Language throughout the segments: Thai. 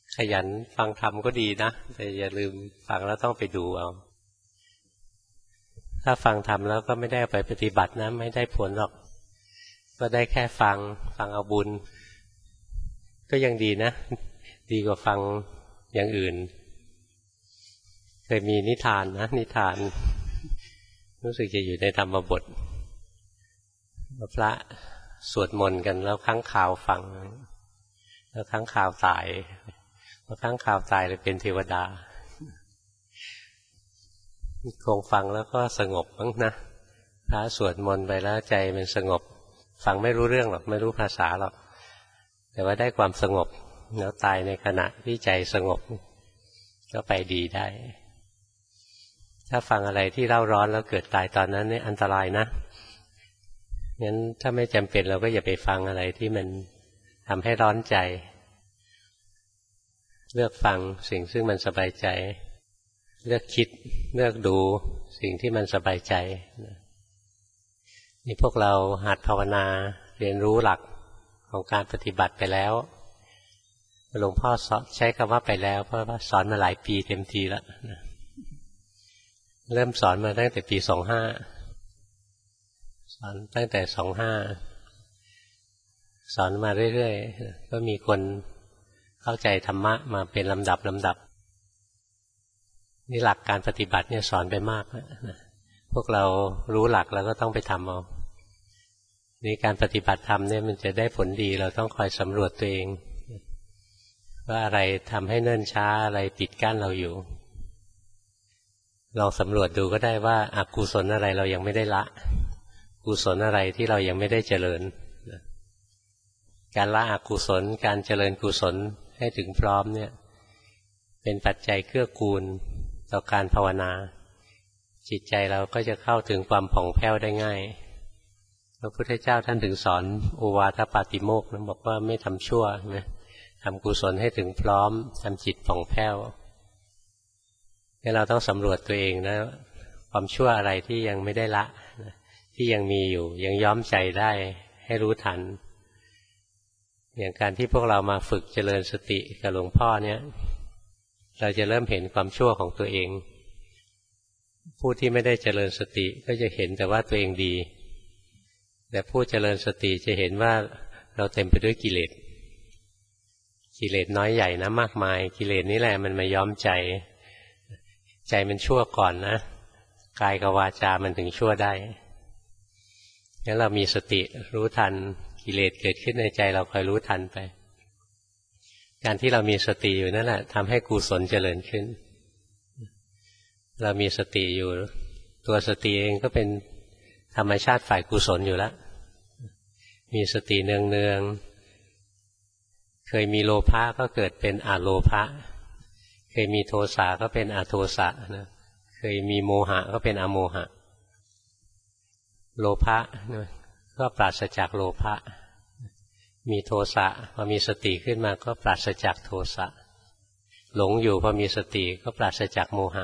ขยันฟังธรรมก็ดีนะแต่อย่าลืมฟังแล้วต้องไปดูเอาถ้าฟังธรรมแล้วก็ไม่ได้ไปปฏิบัตินะไม่ได้ผลหรอกก็ได้แค่ฟังเอาบุญก็ยังดีนะดีกว่าฟังอย่างอื่นเคยมีนิทานนะนิทานรู้สึกจะอยู่ในธรรมบทพระสวดมนต์กันแล้วค้างคาวฟังแล้วค้างคาวตายพอค้างคาวตายเลยเป็นเทวดาคงฟังแล้วก็สงบมั้งนะพระสวดมนต์ไปแล้วใจมันสงบฟังไม่รู้เรื่องหรอกไม่รู้ภาษาหรอกแต่ว่าได้ความสงบแล้วตายในขณะที่ใจสงบก็ไปดีได้ถ้าฟังอะไรที่เร่าร้อนแล้วเกิดตายตอนนั้นนี่อันตรายนะงั้นถ้าไม่จำเป็นเราก็อย่าไปฟังอะไรที่มันทำให้ร้อนใจเลือกฟังสิ่งซึ่งมันสบายใจเลือกคิดเลือกดูสิ่งที่มันสบายใจนี่พวกเราหัดภาวนาเรียนรู้หลักของการปฏิบัติไปแล้วหลวงพ่อใช้คำว่าไปแล้วเพราะว่าสอนมาหลายปีเต็มทีแล้วเริ่มสอนมาตั้งแต่ปี25สอนตั้งแต่25สอนมาเรื่อยๆก็มีคนเข้าใจธรรมะมาเป็นลำดับนี่หลักการปฏิบัติเนี่ยสอนไปมากนะพวกเรารู้หลักแล้วก็ต้องไปทำเอานี่การปฏิบัติธรรมเนี่ยมันจะได้ผลดีเราต้องคอยสำรวจตัวเองว่าอะไรทำให้เนิ่นช้าอะไรปิดกั้นเราอยู่ลองสำรวจดูก็ได้ว่าอกุศลอะไรเรายังไม่ได้ละกุศลอะไรที่เรายังไม่ได้เจริญการละอกุศลการเจริญกุศลให้ถึงพร้อมเนี่ยเป็นปัจจัยเกื้อกูลต่อการภาวนาจิตใจเราก็จะเข้าถึงความผ่องแผ้วได้ง่ายพระพุทธเจ้าท่านถึงสอนโอวาทปาติโมกข์นะบอกว่าไม่ทำชั่วนะทำกุศลให้ถึงพร้อมทำจิตผ่องแผ้วนี่เราต้องสำรวจตัวเองนะความชั่วอะไรที่ยังไม่ได้ละที่ยังมีอยู่ยังย้อมใจได้ให้รู้ทันอย่างการที่พวกเรามาฝึกเจริญสติกับหลวงพ่อเนี่ยเราจะเริ่มเห็นความชั่วของตัวเองผู้ที่ไม่ได้เจริญสติก็จะเห็นแต่ว่าตัวเองดีแต่ผู้เจริญสติจะเห็นว่าเราเต็มไปด้วยกิเลสน้อยใหญ่นะมากมายกิเลสนี่แหละมันมาย้อมใจมันชั่วก่อนนะกายกับวาจามันถึงชั่วได้งั้นเรามีสติรู้ทันกิเลสเกิดขึ้นในใจเราคอยรู้ทันไปการที่เรามีสติอยู่นั่นแหละทำให้กุศลเจริญขึ้นเรามีสติอยู่ตัวสติเองก็เป็นธรรมชาติฝ่ายกุศลอยู่แล้วมีสติเนืองๆเคยมีโลภะก็เกิดเป็นอโลภะเคยมีโทสะก็เป็นอโทสะนะเคยมีโมหะก็เป็นอโมหะโลภะก็ปราศจากโลภะมีโทสะพอมีสติขึ้นมาก็ปราศจากโทสะหลงอยู่พอมีสติก็ปราศจากโมหะ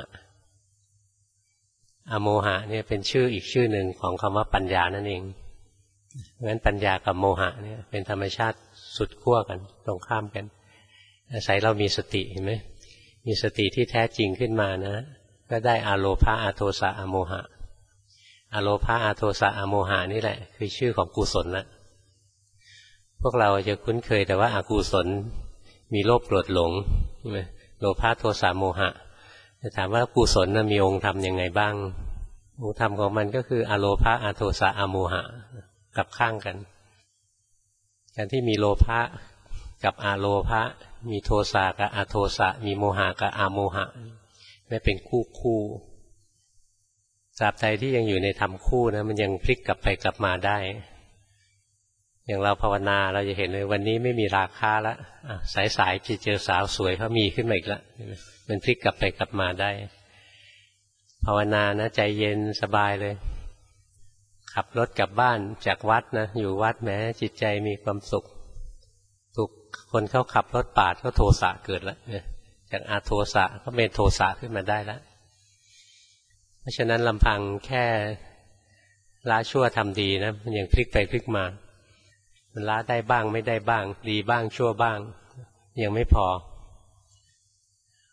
อโมหะเนี่ยเป็นชื่ออีกชื่อหนึ่งของคำว่าปัญญานั่นเองงั้นปัญญากับโมหะเนี่ยเป็นธรรมชาติสุดขั้วกันตรงข้ามกันอาศัยเรามีสติเห็นไหมมีสติที่แท้จริงขึ้นมานะก็ได้อโลภะอโทสะอโมหะอโลภะอโทสะอโมหะนี่แหละคือชื่อของกุศลละพวกเราจะคุ้นเคยแต่ว่าอกุศลมีโลภโกรธหลงใช่ไหมโลภะโทสะโมหะจะถามว่ากุศลนะมีองค์ธรรมยังไงบ้างองค์ธรรมของมันก็คืออโลภะอโทสะอโมหะกลับข้างกันการที่มีโลภะกับอโลภะมีโทสะกับอโทสะมีโมหะกับอโมหะไม่เป็นคู่ตราบใดที่ยังอยู่ในธรรมคู่นะมันยังพลิกกลับไปกลับมาได้อย่างเราภาวนาเราจะเห็นเลยวันนี้ไม่มีราคาแล้วสายๆจะเจอสาวสวยเขามีขึ้นมาอีกแล้วมันพลิกกลับไปกลับมาได้ภาวนานะใจเย็นสบายเลยขับรถกลับบ้านจากวัดนะอยู่วัดแม้จิตใจมีความสุขถูกคนเขาขับรถปาดก็โทสะเกิดแล้วจากอโทสะก็เป็นโทสะขึ้นมาได้แล้วเพราะฉะนั้นลำพังแค่ละชั่วทำดีนะมันยังพลิกไปพลิกมามันละได้บ้างไม่ได้บ้างดีบ้างชั่วบ้างยังไม่พอ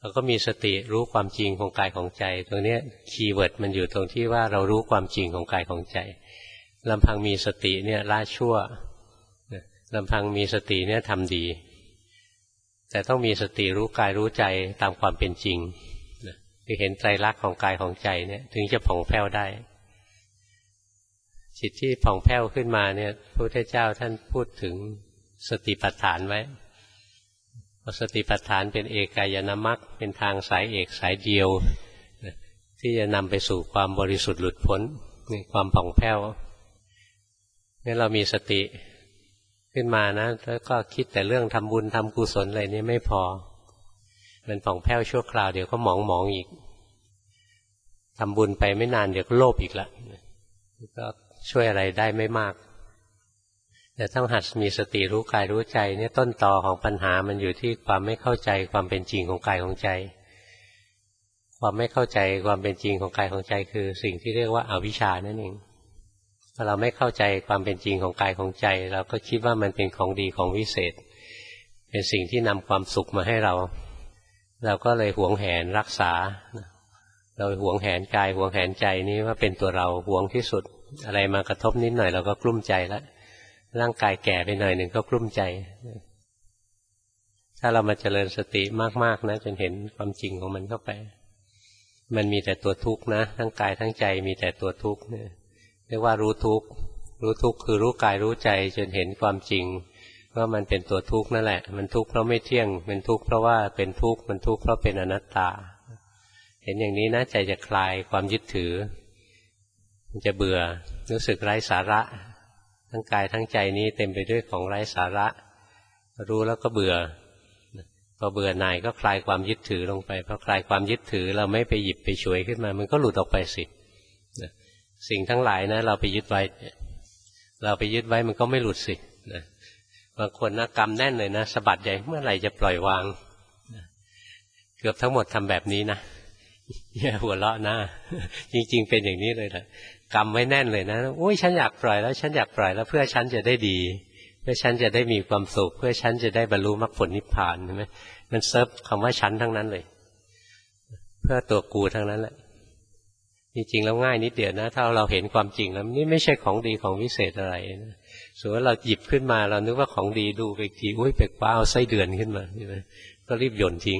เราก็มีสติรู้ความจริงของกายของใจตรงนี้คีย์เวิร์ดมันอยู่ตรงที่ว่าเรารู้ความจริงของกายของใจลำพังมีสติเนี่ยละชั่วลำพังมีสติเนี่ยทำดีแต่ต้องมีสติรู้กายรู้ใจตามความเป็นจริงคือเห็นไตรลักษณ์ของกายของใจเนี่ยถึงจะผ่องแผ้วได้จิตที่ผ่องแผ้วขึ้นมาเนี่ยพระพุทธเจ้าท่านพูดถึงสติปัฏฐานไว้สติปัฏฐานเป็นเอกายนมรรคเป็นทางสายเอกสายเดียวที่จะนำไปสู่ความบริสุทธิ์หลุดพ้นในความผ่องแผ้วนี่เรามีสติขึ้นมานะแล้วก็คิดแต่เรื่องทำบุญทำกุศลอะไรนี่ไม่พอมันผ่องแผ้วชั่วคราวเดี๋ยวก็หมองอีกทำบุญไปไม่นานเดี๋ยวก็โลภอีกละก็ช่วยอะไรได้ไม่มากแต่ต้องหัดมีสติรู้กายรู้ใจเนี่ยต้นตอของปัญหามันอยู่ที่ความไม่เข้าใจความเป็นจริงของกายของใจความไม่เข้าใจความเป็นจริงของกายของใจคือสิ่งที่เรียกว่าอวิชชานั่นเองพอเราไม่เข้าใจความเป็นจริงของกายของใจเราก็คิดว่ามันเป็นของดีของวิเศษเป็นสิ่งที่นำความสุขมาให้เราก็เลยหวงแหนรักษาเราหวงแหนกายหวงแหนใจนี้ว่าเป็นตัวเราหวงที่สุดอะไรมากระทบนิดหน่อยเราก็กลุ้มใจแล้วร่างกายแก่ไปหน่อยหนึ่งก็กลุ้มใจถ้าเรามาเจริญสติมากๆนะจนเห็นความจริงของมันเข้าไปมันมีแต่ตัวทุกข์นะทั้งกายทั้งใจมีแต่ตัวทุกข์เนี่ยเรียกว่ารู้ทุกข์รู้ทุกข์คือรู้กายรู้ใจจนเห็นความจริงว่ามันเป็นตัวทุกข์นั่นแหละมันทุกข์เพราะไม่เที่ยงเป็นทุกข์เพราะว่าเป็นทุกข์มันทุกข์เพราะเป็นอนัตตาเห็นอย่างนี้นะใจจะคลายความยึดถือมันจะเบื่อรู้สึกไร้สาระทั้งกายทั้งใจนี้เต็มไปด้วยของไร้สาระรู้แล้วก็เบื่อพอเบื่อหน่ายก็คลายความยึดถือลงไปพอคลายความยึดถือเราไม่ไปหยิบไปฉวยขึ้นมามันก็หลุดออกไปสิสิ่งทั้งหลายนะเราไปยึดไว้มันก็ไม่หลุดสิบางคนนะกรรมแน่นเลยนะสะบัดใหญ่เมื่อไหร่จะปล่อยวางเกือบทั้งหมดทำแบบนี้นะอย่าหัวเราะนะจริงๆเป็นอย่างนี้เลยแหละกรรมไว้แน่นเลยนะโอ้ยฉันอยากปล่อยแล้วฉันอยากปล่อยแล้วเพื่อฉันจะได้ดีเพื่อฉันจะได้มีความสุขเพื่อฉันจะได้บรรลุมรรคผลนิพพานใช่ไหมมันเซิร์ฟคำว่าฉันทั้งนั้นเลยเพื่อตัวกูทั้งนั้นแหละจริงๆแล้วง่ายนิดเดียวนะถ้าเราเห็นความจริงแล้วนี่ไม่ใช่ของดีของวิเศษอะไรนะสมมติว่าเราหยิบขึ้นมาเรานึกว่าของดีดูไปอีกทีอุ้ยเป็กป้าเอาไส้เดือนขึ้นมาใช่ไหมก็รีบโยนทิ้ง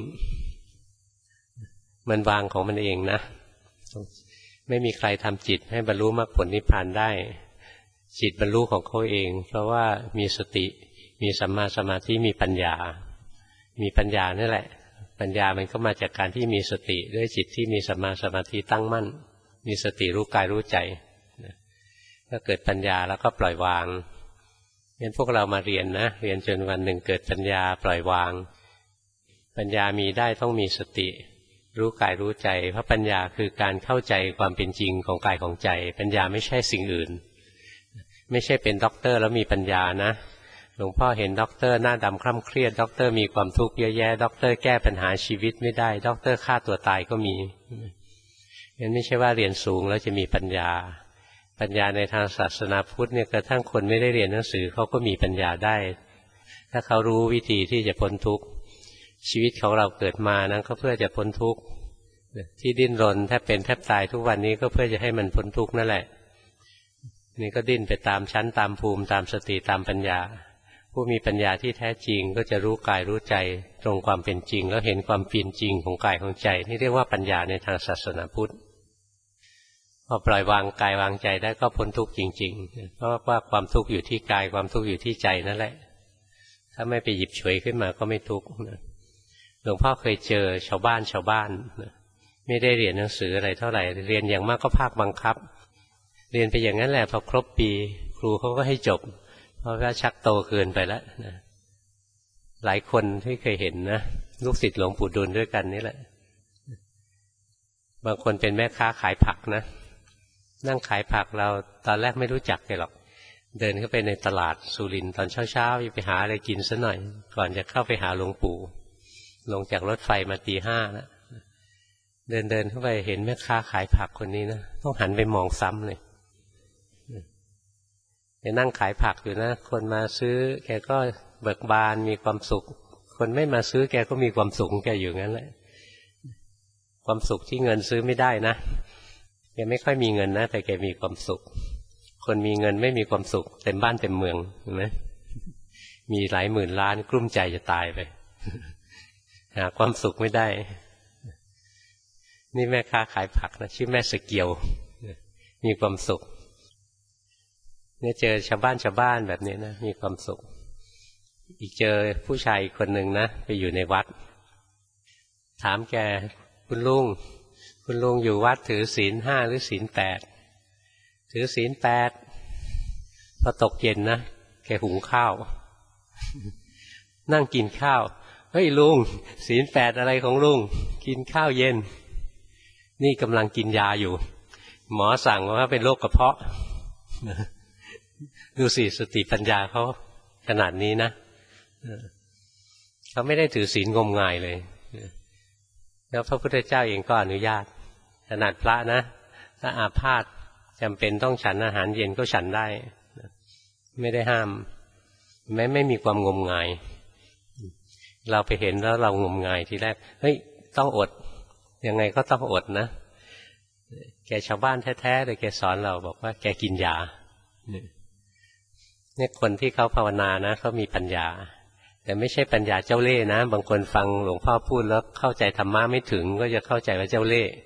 มันวางของมันเองนะไม่มีใครทำจิตให้บรรลุมรรคผลนิพพานได้จิตบรรลุของเขาเองเพราะว่ามีสติมีสัมมาสมาธิมีปัญญานั่นแหละปัญญามันก็มาจากการที่มีสติด้วยจิตที่มีสัมมาสมาธิตั้งมั่นมีสติรู้กายรู้ใจก็เกิดปัญญาแล้วก็ปล่อยวางงั้นพวกเรามาเรียนนะเรียนจนวันหนึ่งเกิดปัญญาปล่อยวางปัญญามีได้ต้องมีสติรู้กายรู้ใจเพราะปัญญาคือการเข้าใจความเป็นจริงของกายของใจปัญญาไม่ใช่สิ่งอื่นไม่ใช่เป็นด็อกเตอร์แล้วมีปัญญานะหลวงพ่อเห็นด็อกเตอร์หน้าดำคร่ำเครียดด็อกเตอร์มีความทุกข์เยอะแยะด็อกเตอร์แก้ปัญหาชีวิตไม่ได้ด็อกเตอร์ฆ่าตัวตายก็มีงั้นไม่ใช่ว่าเรียนสูงแล้วจะมีปัญญาในทางศาสนาพุทธเนี่ยกระทั่งคนไม่ได้เรียนหนังสือเขาก็มีปัญญาได้ถ้าเขารู้วิธีที่จะพ้นทุกข์ชีวิตของเราเกิดมานั้นก็เพื่อจะพ้นทุกข์ที่ดิ้นรนแทบเป็นแทบตายทุกวันนี้ก็เพื่อจะให้มันพ้นทุกข์นั่นแหละนี่ก็ดิ้นไปตามชั้นตามภูมิตามสติตามปัญญาผู้มีปัญญาที่แท้จริงก็จะรู้กายรู้ใจตรงความเป็นจริงแล้วเห็นความเป็นจริงของกายของใจนี่เรียกว่าปัญญาในทางศาสนาพุทธพอปล่อยวางกายวางใจได้ก็พ้นทุกข์จริงๆเพราะว่าความทุกข์อยู่ที่กายความทุกข์อยู่ที่ใจนั่นแหละถ้าไม่ไปหยิบฉวยขึ้นมาก็ไม่ทุกข์หลวงพ่อเคยเจอชาวบ้านไม่ได้เรียนหนังสืออะไรเท่าไหร่เรียนอย่างมากก็ภาคบังคับเรียนไปอย่างนั้นแหละพอครบปีครูเขาก็ให้จบเพราะว่าชักโตเกินไปแล้วนะหลายคนที่เคยเห็นนะลูกศิษย์หลวงปู่ดูลด้วยกันนี่แหละบางคนเป็นแม่ค้าขายผักนะนั่งขายผักเราตอนแรกไม่รู้จักเลยหรอกเดินเข้าไปในตลาดสุรินทร์ตอนเช้าๆไปหาอะไรกินซะหน่อยก่อนจะเข้าไปหาหลวงปู่ลงจากรถไฟมาตี 5แล้วเดินเข้าไปเห็นแม่ค้าขายผักคนนี้นะต้องหันไปมองซ้ำเลยไปนั่งขายผักอยู่นะคนมาซื้อแกก็เบิกบานมีความสุขคนไม่มาซื้อแกก็มีความสุขแกอยู่งั้นแหละความสุขที่เงินซื้อไม่ได้นะแกไม่ค่อยมีเงินนะแต่แกมีความสุขคนมีเงินไม่มีความสุขเต็มบ้านเต็มเมืองเห็นไหมมีหลายหมื่นล้านกลุ้มใจจะตายไปหาความสุขไม่ได้นี่แม่ค้าขายผักนะชื่อแม่สเกียวมีความสุขเนี่ยเจอชาวบ้านแบบนี้นะมีความสุขอีกเจอผู้ชายคนหนึ่งนะไปอยู่ในวัดถามแกคุณลุงอยู่วัดถือศีล 5หรือศีล 8ถือศีล 8พอตกเย็นนะแกหุงข้าวนั่งกินข้าวเฮ้ยลุงศีล 8อะไรของลุงกินข้าวเย็นนี่กำลังกินยาอยู่หมอสั่งว่าเป็นโรคกระเพาะดูสิสติปัญญาเขาขนาดนี้นะเขาไม่ได้ถือศีลงมงายเลยแล้วพระพุทธเจ้าเองก็อนุญาตขนาดพระนะถ้าอาพาธจำเป็นต้องฉันอาหารเย็นก็ฉันได้ไม่ได้ห้ามไม่มีความงมงายเราไปเห็นแล้วเรางมงายทีแรกเฮ้ยต้องอดยังไงก็ต้องอดนะแกชาวบ้านแท้ๆเลยแกสอนเราบอกว่าแกกินยาเนี่ยคนที่เขาภาวนานะเขามีปัญญาแต่ไม่ใช่ปัญญาเจ้าเล่ห์นะบางคนฟังหลวงพ่อพูดแล้วเข้าใจธรรมะไม่ถึงก็จะเข้าใจว่าเจ้าเล่ห์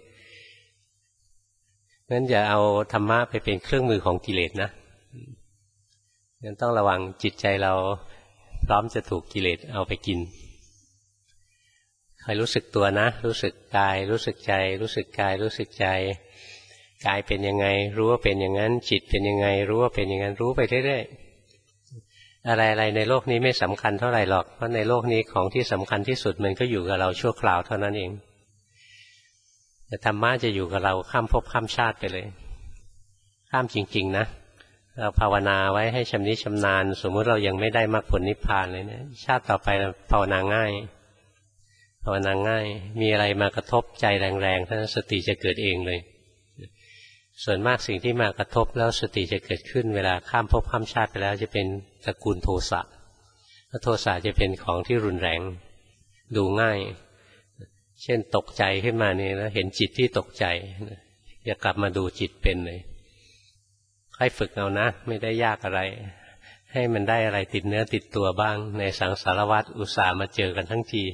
งั้นอย่าเอาธรรมะไปเป็นเครื่องมือของกิเลสนะงั้นต้องระวังจิตใจเราพร้อมจะถูกกิเลสเอาไปกินคอยรู้สึกตัวนะรู้สึกกายรู้สึกใจรู้สึกกายรู้สึกใจกายเป็นยังไงรู้ว่าเป็นอย่างนั้นจิตเป็นยังไงรู้ว่าเป็นอย่างนั้นรู้ไปเรื่อยๆอะไรๆในโลกนี้ไม่สำคัญเท่าไหร่หรอกเพราะในโลกนี้ของที่สำคัญที่สุดมันก็อยู่กับเราชั่วคราวเท่านั้นเองแต่ธรรมะจะอยู่กับเราข้ามภพข้ามชาติไปเลยข้ามจริงๆนะเราภาวนาไว้ให้ชำนิชำนาญสมมุติเรายังไม่ได้มรรคผลนิพพานเลยนะชาติต่อไปภาวนาง่ายภาวนาง่ายมีอะไรมากระทบใจแรงๆท่านสติจะเกิดเองเลยส่วนมากสิ่งที่มากระทบแล้วสติจะเกิดขึ้นเวลาข้ามภพข้ามชาติไปแล้วจะเป็นตระกูลโทสะโทสะจะเป็นของที่รุนแรงดูง่ายเช่นตกใจขึ้นมานี่แล้วเห็นจิตที่ตกใจอย่ากลับมาดูจิตเป็นเลยค่อยฝึกเอานะไม่ได้ยากอะไรให้มันได้อะไรติดเนื้อติดตัวบ้างในสังสารวัฏอุตส่าห์มาเจอกันทั้งที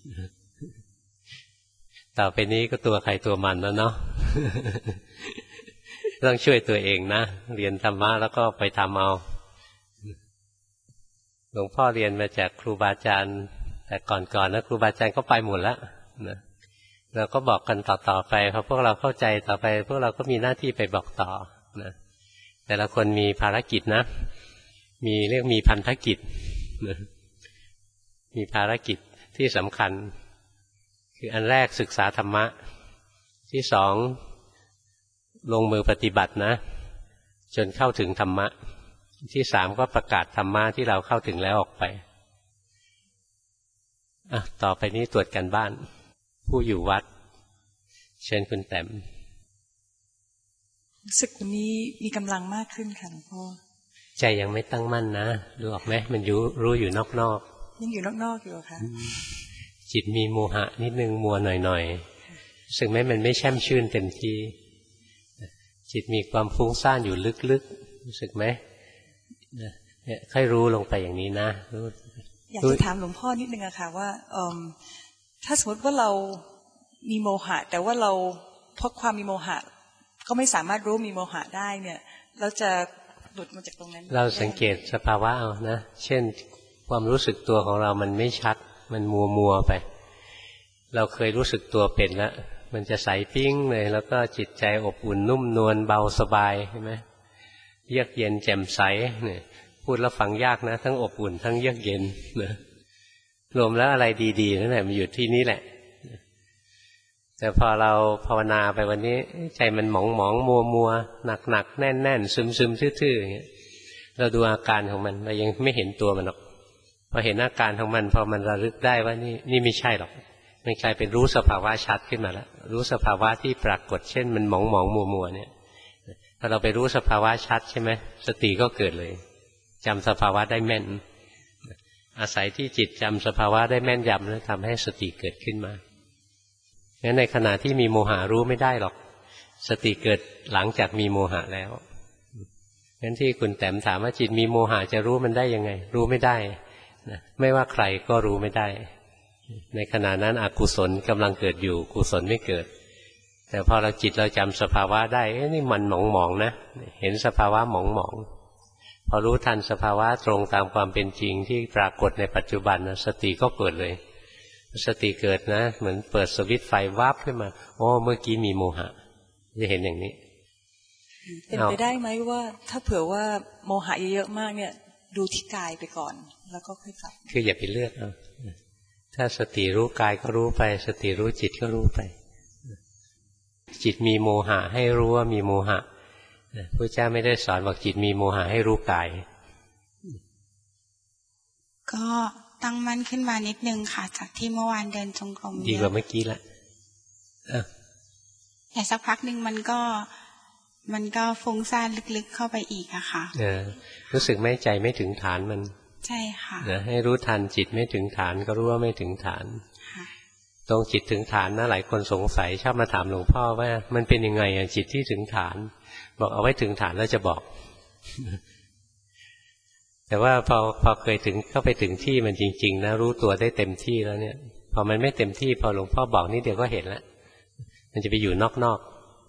ต่อไปนี้ก็ตัวใครตัวมันแล้วเนาะต้องช่วยตัวเองนะเรียนธรรมะแล้วก็ไปทำเอาหลวงพ่อเรียนมาจากครูบาอาจารย์แต่ก่อนนะครูบาอาจารย์ก็ไปหมดแล้วนะเราก็บอกกันต่อไปพอพวกเราเข้าใจต่อไปพวกเราก็มีหน้าที่ไปบอกต่อนะแต่ละคนมีภารกิจนะเรียกมีพันธกิจนะมีภารกิจที่สำคัญคืออันแรกศึกษาธรรมะที่สองลงมือปฏิบัตินะจนเข้าถึงธรรมะที่สามก็ประกาศธรรมะที่เราเข้าถึงแล้วออกไปต่อไปนี้ตรวจกันบ้านผู้อยู่วัดเชิญคุณแต้มรู้สึกวันนี้มีกำลังมากขึ้นค่ะหลวงพ่อใจยังไม่ตั้งมั่นนะดูออกไหมมันรู้อยู่นอกๆยังอยู่นอกๆอยู่ค่ะจิตมีโมหะนิดนึงมัวหน่อยๆรู้สึกไหมมันไม่แช่มชื่นเต็มที่จิตมีความฟุ้งซ่านอยู่ลึกๆรู้สึกไหมเนี่ยค่อยรู้ลงไปอย่างนี้นะอยากจะถามหลวงพ่อนิดนึงอะค่ะว่าถ้าสมมติว่าเรามีโมหะแต่ว่าเราเพราะความมีโมหะก็ไม่สามารถรู้มีโมหะได้เนี่ยเราจะหลุดมาจากตรงนั้นเราสังเกตสภาวะเอานะเช่นความรู้สึกตัวของเรามันไม่ชัดมันมัวไปเราเคยรู้สึกตัวเป็นแล้วมันจะใสปิ้งเลยแล้วก็จิตใจอบอุ่นนุ่มนวลเบาสบายใช่ไหมเยือกเย็นแจ่มใสเนี่ยพูดแล้วฟังยากนะทั้งอบอุ่นทั้งเยือกเย็นนะรวมแล้วอะไรดีๆนั่นแหละมันอยู่ที่นี่แหละแต่พอเราภาวนาไปวันนี้ใจมันหมองมัวหนักแน่นซึมทื่อๆอย่างเงี้ยเราดูอาการของมันเรายังไม่เห็นตัวมันหรอกพอเห็นอาการของมันพอมันระลึกได้ว่านี่ไม่ใช่หรอกมันกลายเป็นรู้สภาวะชัดขึ้นมาแล้วรู้สภาวะที่ปรากฏเช่นมันหมองมัวเนี่ยพอเราไปรู้สภาวะชัดใช่ไหมสติก็เกิดเลยจำสภาวะได้แม่นอาศัยที่จิตจำสภาวะได้แม่นยำแล้วทำให้สติเกิดขึ้นมางั้นในขณะที่มีโมหะรู้ไม่ได้หรอกสติเกิดหลังจากมีโมหะแล้วงั้นที่คุณแต้มถามว่าจิตมีโมหะจะรู้มันได้ยังไงรู้ไม่ได้นะไม่ว่าใครก็รู้ไม่ได้ในขณะนั้นอกุศลกำลังเกิดอยู่กุศลไม่เกิดแต่พอเราจิตเราจำสภาวะได้นี่มันหมองๆนะเห็นสภาวะหมองๆพอรู้ทันสภาวะตรงตามความเป็นจริงที่ปรากฏในปัจจุบันนะสติก็เกิดเลยสติเกิดนะเหมือนเปิดสวิตช์ไฟวาบขึ้นมาโอ้เมื่อกี้มีโมหะจะเห็นอย่างนี้เป็นไปได้ไหมว่าถ้าเผื่อว่าโมหะเยอะๆมากเนี่ยดูที่กายไปก่อนแล้วก็ค่อยกลับคืออย่าไปเลือกเอาถ้าสติรู้กายก็รู้ไปสติรู้จิตก็รู้ไปจิตมีโมหะให้รู้ว่ามีโมหะพระเจ้าไม่ได้สอนบอกจิตมีโมหะให้รู้กายก็ตั้งมั่นขึ้นมานิดนึงค่ะจากที่เมื่อวานเดินจงกรมดีกว่าเมื่อกี้ละแต่สักพักหนึ่งมันก็ฟุ้งซ่านลึกๆเข้าไปอีกอะค่ะรู้สึกไม่ใจไม่ถึงฐานมันใช่ค่ะให้รู้ทันจิตไม่ถึงฐานก็รู้ว่าไม่ถึงฐานตรงจิตถึงฐานนะหลายคนสงสัยชอบมาถามหลวงพ่อว่ามันเป็นยังไงจิตที่ถึงฐานบอกเอาไว้ถึงฐานแล้วจะบอกแต่ว่าพอเคยถึงเข้าไปถึงที่มันจริงๆนะรู้ตัวได้เต็มที่แล้วเนี่ยพอมันไม่เต็มที่พอหลวงพ่อบอกนิดเดียวก็เห็นแล้วมันจะไปอยู่นอก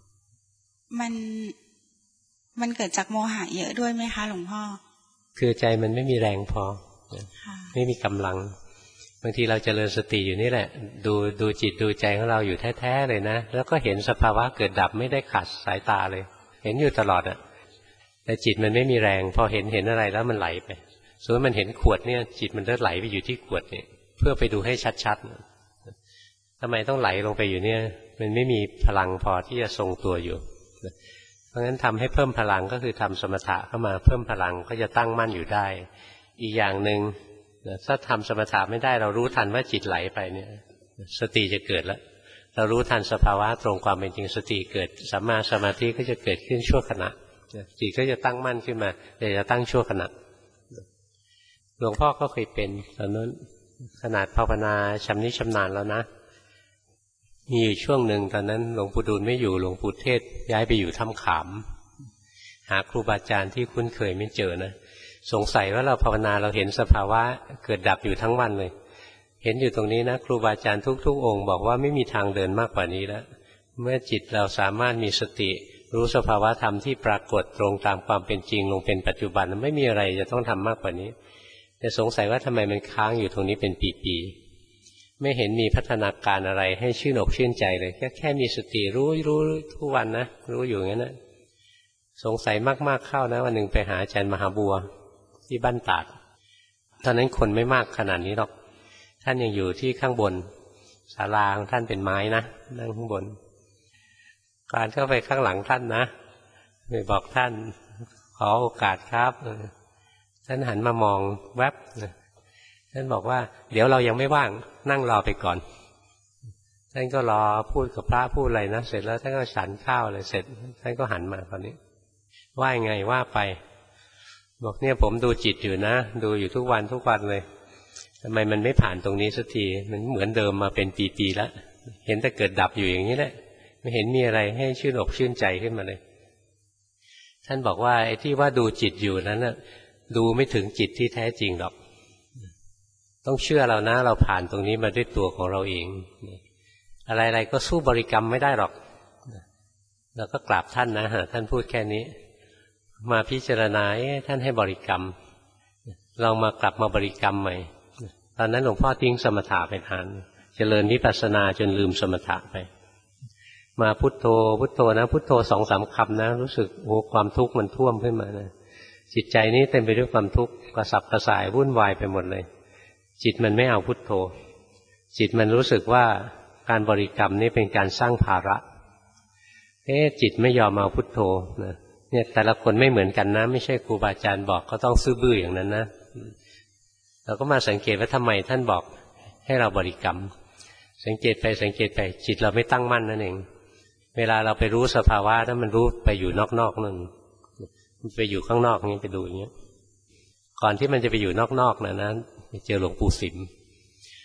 มันเกิดจากโมหะเยอะด้วยไหมคะหลวงพ่อคือใจมันไม่มีแรงพอไม่มีกำลังบางทีเราเจริญสติอยู่นี่แหละดูจิตดูใจของเราอยู่แท้ๆเลยนะแล้วก็เห็นสภาวะเกิดดับไม่ได้ขาดสายตาเลยเห็นอยู่ตลอดอ่ะแต่จิตมันไม่มีแรงพอเห็นอะไรแล้วมันไหลไปส่วนมันเห็นขวดเนี่ยจิตมันเลื่อนไหลไปอยู่ที่ขวดเนี่ยเพื่อไปดูให้ชัดๆทำไมต้องไหลลงไปอยู่เนี่ยมันไม่มีพลังพอที่จะทรงตัวอยู่เพราะฉะนั้นทำให้เพิ่มพลังก็คือทำสมถะเข้ามาเพิ่มพลังก็จะตั้งมั่นอยู่ได้อีกอย่างหนึ่งถ้าทำสมถะไม่ได้เรารู้ทันว่าจิตไหลไปเนี่ยสติจะเกิดแล้วเรารู้ทันสภาวะตรงความเป็นจริงสติเกิดสัมมาสมาธิก็จะเกิดขึ้นชั่วขณะจิตก็จะตั้งมั่นขึ้นมาแต่จะตั้งชั่วขณะหลวงพ่อก็เคยเป็นตอนนั้นขนาดภาวนาชำนิชำนาญแล้วนะมีอยู่ช่วงหนึ่งตอนนั้นหลวงปู่ดูลไม่อยู่หลวงปู่เทศย้ายไปอยู่ถ้ำขามหาครูบาอาจารย์ที่คุ้นเคยไม่เจอนะสงสัยว่าเราภาวนาเราเห็นสภาวะเกิดดับอยู่ทั้งวันเลยเห็นอยู่ตรงนี้นะครูบาอาจารย์ทุกๆองค์บอกว่าไม่มีทางเดินมากกว่านี้แล้วเมื่อจิตเราสามารถมีสติรู้สภาวะธรรมที่ปรากฏตรงตามความเป็นจริงลงเป็นปัจจุบันไม่มีอะไรจะต้องทำมากกว่านี้แต่สงสัยว่าทำไมมันค้างอยู่ตรงนี้เป็นปีๆไม่เห็นมีพัฒนาการอะไรให้ชื่นอกชื่นใจเลยแค่มีสติรู้ทุกวันนะรู้อยู่อย่างนั้นนะสงสัยมากๆเข้านะวันหนึ่งไปหาอาจารย์มหาบัวที่บ้านตาดตอนนั้นคนไม่มากขนาดนี้หรอกท่านยังอยู่ที่ข้างบนศาลาของท่านเป็นไม้นะนั่งข้างบนการเข้าไปข้างหลังท่านนะไปบอกท่านขอโอกาสครับท่านหันมามองแวบท่านบอกว่าเดี๋ยวเรายังไม่ว่างนั่งรอไปก่อนท่านก็รอพูดกับพระพูดอะไรนะเสร็จแล้วท่านก็ฉันข้าวอะไรเสร็จท่านก็หันมาตอนนี้ว่าไงว่าไปบอกเนี่ยผมดูจิตอยู่นะดูอยู่ทุกวันเลยทำไมมันไม่ผ่านตรงนี้สักทีมันเหมือนเดิมมาเป็นปีๆแล้วเห็นแต่เกิดดับอยู่อย่างนี้แหละไม่เห็นมีอะไรให้ชื่นอกชื่นใจขึ้นมาเลยท่านบอกว่าไอ้ที่ว่าดูจิตอยู่นั้นน่ะดูไม่ถึงจิตที่แท้จริงหรอกต้องเชื่อเรานะเราผ่านตรงนี้มาด้วยตัวของเราเองอะไรๆก็สู้บริกรรมไม่ได้หรอกเราก็กราบท่านนะท่านพูดแค่นี้มาพิจารณาท่านให้บริกรรมลองมากลับมาบริกรรมใหม่ตอนนั้นหลวงพ่อทิ้งสมถะไปทานเจริญวิปัสสนาจนลืมสมถะไปมาพุทโธพุทโธนะพุทโธ 2-3 คำนะรู้สึกโอ้ความทุกข์มันท่วมขึ้นมานะจิตใจนี้เต็มไปด้วยความทุกข์กระสับกระส่ายวุ่นวายไปหมดเลยจิตมันไม่เอาพุทโธจิตมันรู้สึกว่าการบริกรรมนี่เป็นการสร้างภาระจิตไม่ยอมเอาพุทโธนะเนี่ยแต่ละคนไม่เหมือนกันนะไม่ใช่ครูบาอาจารย์บอกก็ต้องซื่อบื้ออย่างนั้นนะเราก็มาสังเกตว่าทำไมท่านบอกให้เราบริกรรมสังเกตไปจิตเราไม่ตั้งมั่นนั่นเองเวลาเราไปรู้สภาวะถ้ามันรู้ไปอยู่นอกๆนั่นมันไปอยู่ข้างนอกนี่ไปดูอย่างเงี้ยก่อนที่มันจะไปอยู่นอกๆนะไปเจอหลวงปู่สิม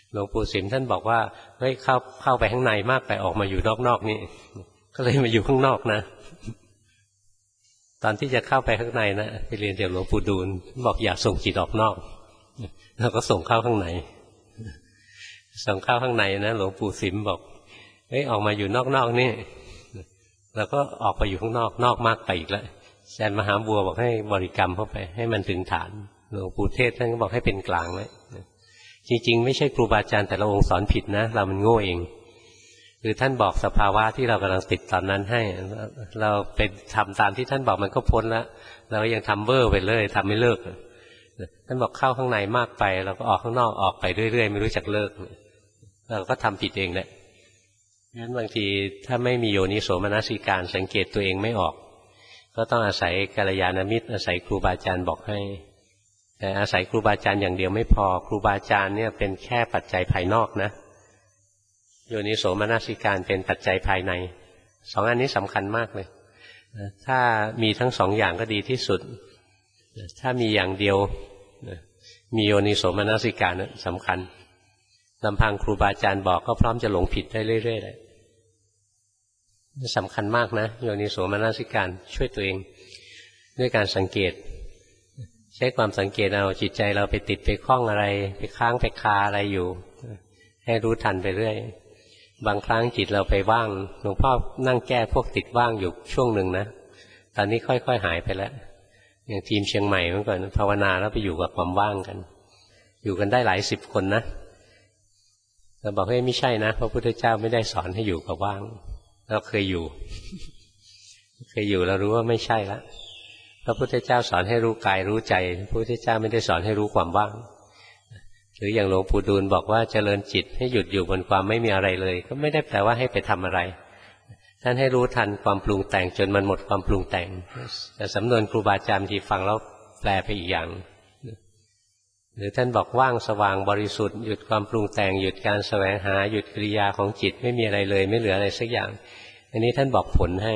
หลวงปู่สิมท่านบอกว่าเฮ้ยเข้าไปข้างในมากไปออกมาอยู่นอกๆนี่ก็เลยมาอยู่ข้างนอกนะตอนที่จะเข้าไปข้างในนะไปเรียนเดี๋ยวหลวงปู่ดูลบอกอย่าส่งจิตออกนอกแล้วก็ส่งเข้าข้างในส่งเข้าข้างในนะหลวงปู่สิมบอกเฮ้ยออกมาอยู่นอกๆนี่แล้วก็ออกไปอยู่ข้างนอกนอกมากไปอีกแล้วอาจารย์มหาบัวบอกให้บริกรรมเข้าไปให้มันถึงฐานหลวงปู่เทศท่านก็บอกให้เป็นกลางไว้จริงๆไม่ใช่ครูบาอาจารย์แต่ละองค์สอนผิดนะเรามันโง่เองคือท่านบอกสภาวะที่เรากำลังติดตอนนั้นให้เราไปทำตามที่ท่านบอกมันก็พ้นแล้วเรายังทำเบ้อไปเลยทำไม่เลิกท่านบอกเข้าข้างในมากไปเราก็ออกข้างนอกออกไปเรื่อยๆไม่รู้จักเลิกเราก็ทำผิดเองแหละงั้นบางทีถ้าไม่มีโยนิโสมนสิการสังเกตตัวเองไม่ออกก็ต้องอาศัยกัลยาณมิตรอาศัยครูบาอาจารย์บอกให้แต่อาศัยครูบาอาจารย์อย่างเดียวไม่พอครูบาอาจารย์เนี่ยเป็นแค่ปัจจัยภายนอกนะโยนิโสมนสิการเป็นปัจจัยภายในสองอันนี้สำคัญมากเลยถ้ามีทั้งสองอย่างก็ดีที่สุดถ้ามีอย่างเดียวมีโยนิโสมนสิการสำคัญลำพังครูบาอาจารย์บอกก็พร้อมจะหลงผิดได้เรื่อยๆเลยสำคัญมากนะโยนิโสมนสิการช่วยตัวเองด้วยการสังเกตใช้ความสังเกตเอาจิตใจเราไปติดไปคล้องอะไรไปค้างไปคาอะไรอยู่ให้รู้ทันไปเรื่อยบางครั้งจิตเราไปว่างหลวงพ่อนั่งแก้พวกติดว่างอยู่ช่วงหนึ่งนะตอนนี้ค่อยๆหายไปแล้วอย่างทีมเชียงใหม่เมื่อก่อนภาวนาแล้วไปอยู่กับความว่างกันอยู่กันได้หลาย10 คนนะเราบอกให้ไม่ใช่นะพระพุทธเจ้าไม่ได้สอนให้อยู่กับว่างเราเคยอยู่เรารู้ว่าไม่ใช่ละพระพุทธเจ้าสอนให้รู้กายรู้ใจพระพุทธเจ้าไม่ได้สอนให้รู้ความว่างหรืออย่างหลวงปู่ดูลบอกว่าเจริญจิตให้หยุดอยู่บนความไม่มีอะไรเลยก็ไม่ได้แปลว่าให้ไปทำอะไรท่านให้รู้ทันความปรุงแต่งจนมันหมดความปรุงแต่งแต่สำนวนครูบาอาจารย์ที่ฟังแล้วแปลไปอีกอย่างหรือท่านบอกว่างสว่างบริสุทธิ์หยุดความปรุงแต่งหยุดการแสวงหาหยุดกิริยาของจิตไม่มีอะไรเลยไม่เหลืออะไรสักอย่างอันนี้ท่านบอกผลให้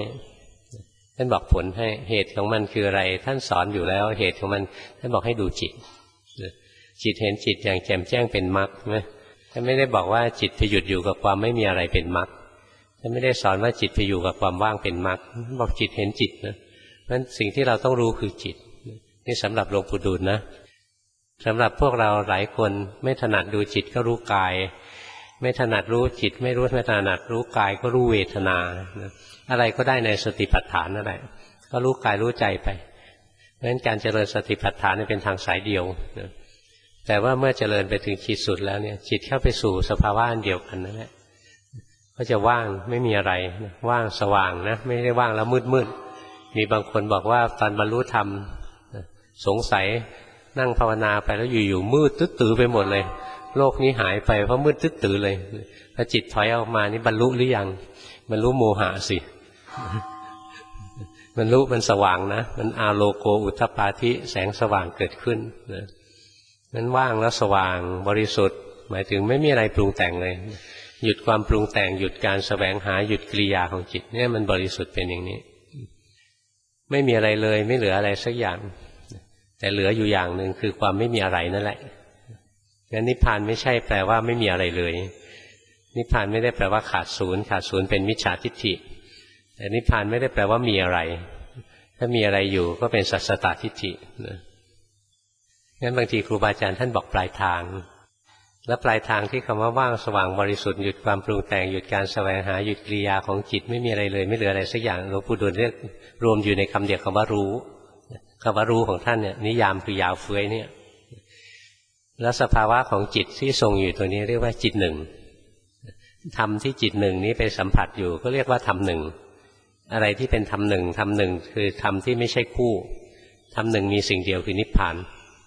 เหตุของมันคืออะไรท่านสอนอยู่แล้วเหตุของมันท่านบอกให้ดูจิตเห็นจิตอย่างแจ่มแจ้งเป็นมรรคใช่ไหมท่านไม่ได้บอกว่าจิตไปหยุดอยู่กับความไม่มีอะไรเป็นมรรคท่านไม่ได้สอนว่าจิตไปอยู่กับความว่างเป็นมรรคบอกจิตเห็นจิตนะเพราะฉะนั้นสิ่งที่เราต้องรู้คือจิตนี่สำหรับหลวงปู่ดูลนะสำหรับพวกเราหลายคนไม่ถนัดดูจิตก็รู้กายไม่ถนัดรู้จิตไม่ถนัดรู้กายก็รู้เวทนาอะไรก็ได้ในสติปัฏฐานนั่นแหละก็รู้กายรู้ใจไปเพราะฉะนั้นการเจริญสติปัฏฐานเป็นทางสายเดียวแต่ว่าเมื่อเจริญไปถึงขีดสุดแล้วเนี่ยจิตเข้าไปสู่สภาวะอันเดียวกันนั่นแหละก็จะว่างไม่มีอะไรว่างสว่างนะไม่ได้ว่างแล้วมืดมีบางคนบอกว่าตอนบรรลุธรรมสงสัยนั่งภาวนาไปแล้วอยู่ๆมืดตึ๊ดตื้อไปหมดเลยโลกนี้หายไปเพราะมืดตึ๊ดตื้อเลยพอจิตถอยออกมานี่บรรลุหรือยังบรรลุโมหะสิบรรลุมันสว่างนะมันอาโลโกอุทธปาธิแสงสว่างเกิดขึ้นนะนั้นว่างแล้วสว่างบริสุทธิ์หมายถึงไม่มีอะไรปรุงแต่งเลยหยุดความปรุงแต่งหยุดการแสวงหาหยุดกิริยาของจิตเนี่ยมันบริสุทธิ์เป็นอย่างนี้ไม่มีอะไรเลยไม่เหลืออะไรสักอย่างแต่เหลืออยู่อย่างหนึ่งคือความไม่มีอะไรนั่นแหละงั้นนิพพานไม่ใช่แปลว่าไม่มีอะไรเลยนิพพานไม่ได้แปลว่าขาดศูนย์เป็นมิจฉาทิฏฐิแต่นิพพานไม่ได้แปลว่ามีอะไรถ้ามีอะไรอยู่ก็เป็นสัสสตทิฏฐิงั้นบางทีครูบาอาจารย์ท่านบอกปลายทางและปลายทางที่คำว่าว่างสว่างบริสุทธิ์หยุดความปรุงแต่งหยุดการแสวงหาหยุดกิริยาของจิตไม่มีอะไรเลยไม่เหลืออะไรสักอย่างหลวงปู่ดูลเรียกรวมอยู่ในคำเดียวคำว่ารู้คำว่ารู้ของท่านเนี่ยนิยามคือยาวเฟื้อยเนี่ยแล้วสภาวะของจิตที่ทรงอยู่ตัวนี้เรียกว่าจิตหนึ่งธรรมที่จิตหนึ่งนี้ไปสัมผัสอยู่ก็เรียกว่าธรรมหนึ่งอะไรที่เป็นธรรมหนึ่งคือธรรมที่ไม่ใช่คู่ธรรมหนึ่งมีสิ่งเดียวคือนิพพาน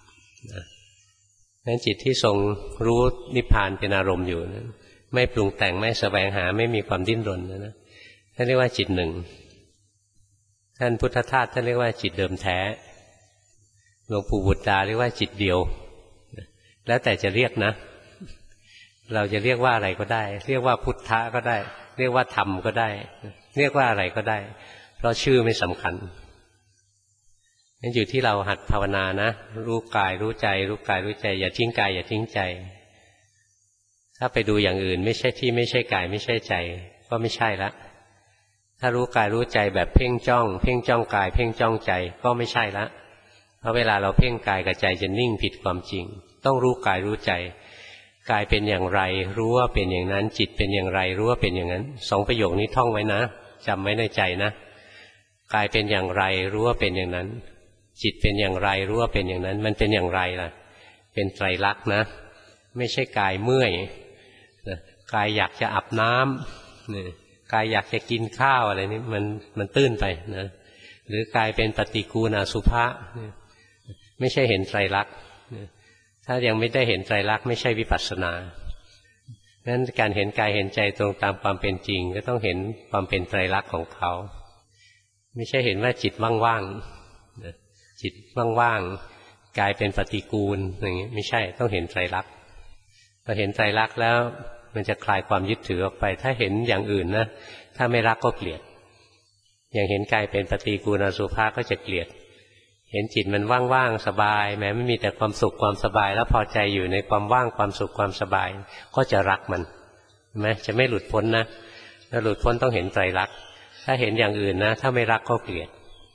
นั้นจิตที่ทรงรู้นิพพานเป็นอารมณ์อยู่นั้นไม่ปรุงแต่งไม่แสวงหาไม่มีความดิ้นรนนะท่านเรียกว่าจิตหนึ่งท่านพุทธทาสท่านเรียกว่าจิตเดิมแท้หลวงปู่บุตรดาเรียกว่าจิตเดียวแล้วแต่จะเรียกนะเราจะเรียกว่าอะไรก็ได้เรียกว่าพุทธะก็ได้เรียกว่าธรรมก็ได้เรียกว่าอะไรก็ได้เพราะชื่อไม่สำคัญนั่นอยู่ที่เราหัดภาวนานะรู้กายรู้ใจรู้กายรู้ใจอย่าทิ้งกายอย่าทิ้งใจถ้าไปดูอย่างอื่นไม่ใช่ที่ไม่ใช่กายไม่ใช่ใจก็ไม่ใช่ละถ้ารู้กายรู้ใจแบบเพ่งจ้องกายเพ่งจ้องใจก็ไม่ใช่ละเพราะเวลาเราเพ่งกายกับใจจะนิ่งผิดความจริงต้องรู้กายรู้ใจกายเป็นอย่างไรรู้ว่าเป็นอย่างนั้นจิตเป็นอย่างไรรู้ว่าเป็นอย่างนั้นสองประโยคนี้ท่องไว้นะจำไว้ในใจนะกายเป็นอย่างไรรู้ว่าเป็นอย่างนั้นจิตเป็นอย่างไรรู้ว่าเป็นอย่างนั้นมันเป็นอย่างไรล่ะเป็นไตรลักษณ์นะไม่ใช่กายเมื่อยกายอยากจะอาบน้ำกายอยากจะกินข้าวอะไรนี่มันตื้นไปนะหรือกายเป็นปฏิกูณอสุภะไม่ใช่เห็นไตรลักษณ์ถ้ายังไม่ได้เห็นไตรลักษณ์ไม่ใช่วิปัสสนางั้นการเห็นกายเห็นใจตรงตามความเป็นจริงก็ต้องเห็นความเป็นไตรลักษณ์ของเขาไม่ใช่เห็นว่าจิตว่างๆจิตว่างๆกายเป็นปฏิกูลอย่างนี้ไม่ใช่ต้องเห็นไตรลักษณ์พอเห็นไตรลักษณ์แล้วมันจะคลายความยึดถือออกไปถ้าเห็นอย่างอื่นนะถ้าไม่รักก็เกลียดอย่างเห็นกายเป็นปฏิกูณอสุภะก็จะเกลียดเห็นจิตมันว่างๆสบายแม้ไม่มีแต่ความสุขความสบายแล้วพอใจอยู่ในความว่างความสุขความสบายก็จะรักมันใช่ไหมจะไม่หลุดพ้นนะถ้าหลุดพ้นต้องเห็นไตรลักษณ์ถ้าเห็นอย่างอื่นนะถ้าไม่รักก็เกลียด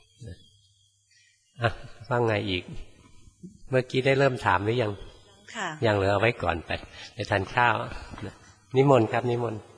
อ่ะว่าไงอีกเมื่อกี้ได้เริ่มถามหรือยังยังเหลือเอาไว้ก่อนไปทานข้าวนิมนต์ครับนิมนต์